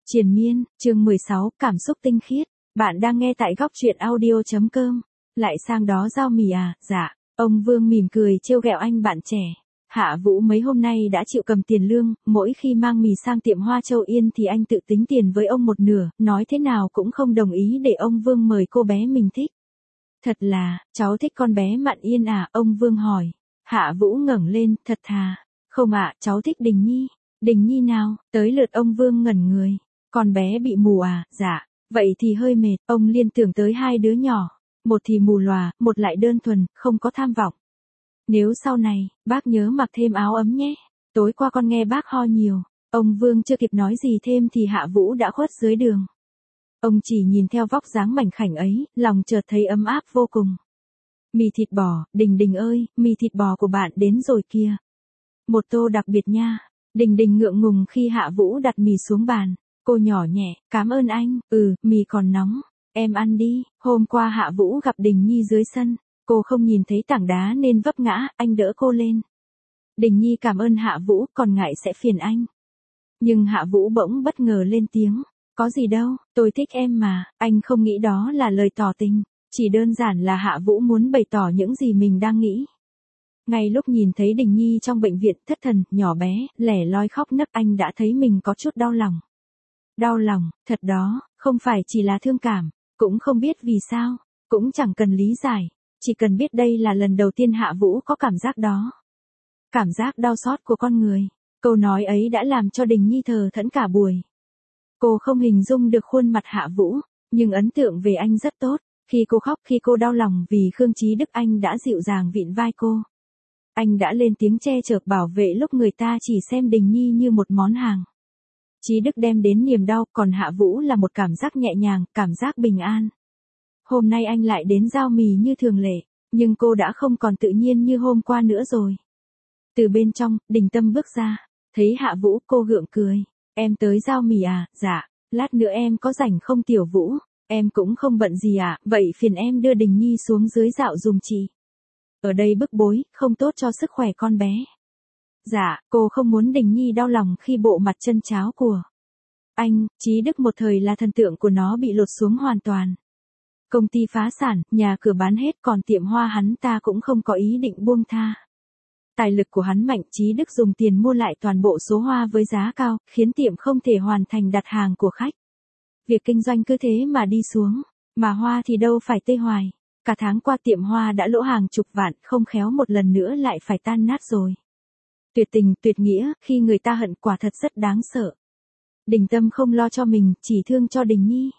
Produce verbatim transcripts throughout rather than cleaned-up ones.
Triền miên, chương mười sáu, cảm xúc tinh khiết. Bạn đang nghe tại góc truyện audio.com. Lại sang đó giao mì à, dạ. Ông Vương mỉm cười trêu ghẹo anh bạn trẻ. Hạ Vũ mấy hôm nay đã chịu cầm tiền lương, mỗi khi mang mì sang tiệm Hoa Châu Yên thì anh tự tính tiền với ông một nửa, nói thế nào cũng không đồng ý để ông Vương mời cô bé mình thích. Thật là, cháu thích con bé Mạn Yên à, ông Vương hỏi. Hạ Vũ ngẩng lên, thật thà. Không ạ, cháu thích Đình Nhi. Đình Nhi nào, tới lượt ông Vương ngẩn người. Con bé bị mù à, dạ, vậy thì hơi mệt, ông liên tưởng tới hai đứa nhỏ. Một thì mù lòa, một lại đơn thuần, không có tham vọng. Nếu sau này, bác nhớ mặc thêm áo ấm nhé. Tối qua con nghe bác ho nhiều. Ông Vương chưa kịp nói gì thêm thì Hạ Vũ đã khuất dưới đường. Ông chỉ nhìn theo vóc dáng mảnh khảnh ấy, lòng chợt thấy ấm áp vô cùng. Mì thịt bò, Đình Đình ơi, mì thịt bò của bạn đến rồi kìa. Một tô đặc biệt nha. Đình Đình ngượng ngùng khi Hạ Vũ đặt mì xuống bàn. Cô nhỏ nhẹ, cảm ơn anh, ừ, mì còn nóng, em ăn đi. Hôm qua Hạ Vũ gặp Đình Nhi dưới sân, cô không nhìn thấy tảng đá nên vấp ngã, anh đỡ cô lên. Đình Nhi cảm ơn Hạ Vũ, còn ngại sẽ phiền anh. Nhưng Hạ Vũ bỗng bất ngờ lên tiếng, có gì đâu, tôi thích em mà, anh không nghĩ đó là lời tỏ tình, chỉ đơn giản là Hạ Vũ muốn bày tỏ những gì mình đang nghĩ. Ngay lúc nhìn thấy Đình Nhi trong bệnh viện thất thần, nhỏ bé, lẻ loi khóc nấc, anh đã thấy mình có chút đau lòng. Đau lòng, thật đó, không phải chỉ là thương cảm, cũng không biết vì sao, cũng chẳng cần lý giải, chỉ cần biết đây là lần đầu tiên Hạ Vũ có cảm giác đó. Cảm giác đau xót của con người, câu nói ấy đã làm cho Đình Nhi thờ thẫn cả buổi. Cô không hình dung được khuôn mặt Hạ Vũ, nhưng ấn tượng về anh rất tốt, khi cô khóc, khi cô đau lòng vì Khương Chí Đức anh đã dịu dàng vịn vai cô. Anh đã lên tiếng che chở bảo vệ lúc người ta chỉ xem Đình Nhi như một món hàng. Chí Đức đem đến niềm đau, còn Hạ Vũ là một cảm giác nhẹ nhàng, cảm giác bình an. Hôm nay anh lại đến giao mì như thường lệ, nhưng cô đã không còn tự nhiên như hôm qua nữa rồi. Từ bên trong, Đình Tâm bước ra, thấy Hạ Vũ, cô gượng cười. Em tới giao mì à, dạ, lát nữa em có rảnh không Tiểu Vũ, em cũng không bận gì à, vậy phiền em đưa Đình Nhi xuống dưới dạo dùm chị. Ở đây bức bối, không tốt cho sức khỏe con bé. Dạ, cô không muốn Đình Nhi đau lòng khi bộ mặt chân cháo của anh. Chí Đức một thời là thần tượng của nó bị lột xuống hoàn toàn. Công ty phá sản, nhà cửa bán hết, còn tiệm hoa hắn ta cũng không có ý định buông tha. Tài lực của hắn mạnh, Chí Đức dùng tiền mua lại toàn bộ số hoa với giá cao, khiến tiệm không thể hoàn thành đặt hàng của khách. Việc kinh doanh cứ thế mà đi xuống, mà hoa thì đâu phải tê hoài. Cả tháng qua tiệm hoa đã lỗ hàng chục vạn, không khéo một lần nữa lại phải tan nát rồi. Tuyệt tình, tuyệt nghĩa, khi người ta hận quả thật rất đáng sợ. Đình Tâm không lo cho mình, chỉ thương cho Đình Nhi.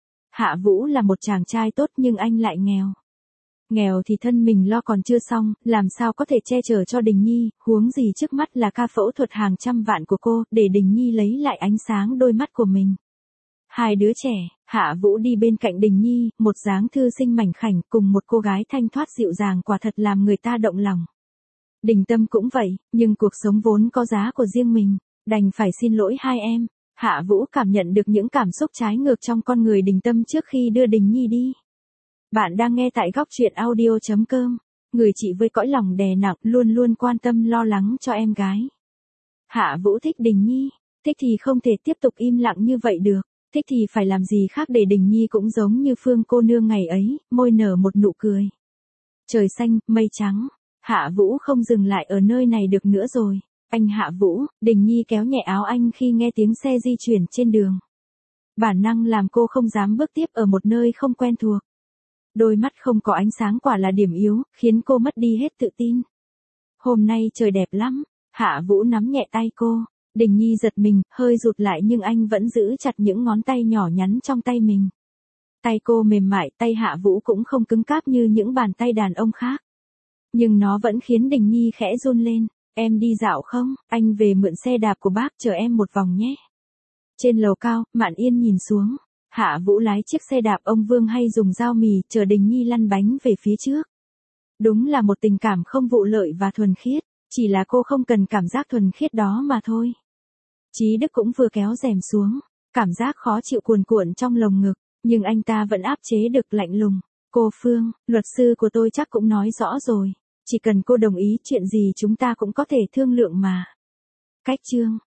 Hạ Vũ là một chàng trai tốt nhưng anh lại nghèo. Nghèo thì thân mình lo còn chưa xong, làm sao có thể che chở cho Đình Nhi, huống gì trước mắt là ca phẫu thuật hàng trăm vạn của cô, để Đình Nhi lấy lại ánh sáng đôi mắt của mình. Hai đứa trẻ, Hạ Vũ đi bên cạnh Đình Nhi, một dáng thư sinh mảnh khảnh cùng một cô gái thanh thoát dịu dàng quả thật làm người ta động lòng. Đình Tâm cũng vậy, nhưng cuộc sống vốn có giá của riêng mình, đành phải xin lỗi hai em. Hạ Vũ cảm nhận được những cảm xúc trái ngược trong con người Đình Tâm trước khi đưa Đình Nhi đi. Bạn đang nghe tại góc truyện audio.com, người chị với cõi lòng đè nặng, luôn luôn quan tâm lo lắng cho em gái. Hạ Vũ thích Đình Nhi, thích thì không thể tiếp tục im lặng như vậy được, thích thì phải làm gì khác để Đình Nhi cũng giống như Phương cô nương ngày ấy, môi nở một nụ cười. Trời xanh, mây trắng, Hạ Vũ không dừng lại ở nơi này được nữa rồi. Anh Hạ Vũ, Đình Nhi kéo nhẹ áo anh khi nghe tiếng xe di chuyển trên đường. Bản năng làm cô không dám bước tiếp ở một nơi không quen thuộc. Đôi mắt không có ánh sáng quả là điểm yếu, khiến cô mất đi hết tự tin. Hôm nay trời đẹp lắm, Hạ Vũ nắm nhẹ tay cô. Đình Nhi giật mình, hơi rụt lại nhưng anh vẫn giữ chặt những ngón tay nhỏ nhắn trong tay mình. Tay cô mềm mại, tay Hạ Vũ cũng không cứng cáp như những bàn tay đàn ông khác. Nhưng nó vẫn khiến Đình Nhi khẽ run lên. Em đi dạo không? Anh về mượn xe đạp của bác chở em một vòng nhé. Trên lầu cao, Mạn Yên nhìn xuống. Hạ Vũ lái chiếc xe đạp ông Vương hay dùng dao mì, chở Đình Nhi lăn bánh về phía trước. Đúng là một tình cảm không vụ lợi và thuần khiết, chỉ là cô không cần cảm giác thuần khiết đó mà thôi. Chí Đức cũng vừa kéo rèm xuống, cảm giác khó chịu cuồn cuộn trong lồng ngực, nhưng anh ta vẫn áp chế được lạnh lùng. Cô Phương, luật sư của tôi chắc cũng nói rõ rồi. Chỉ cần cô đồng ý chuyện gì chúng ta cũng có thể thương lượng mà. Cách chương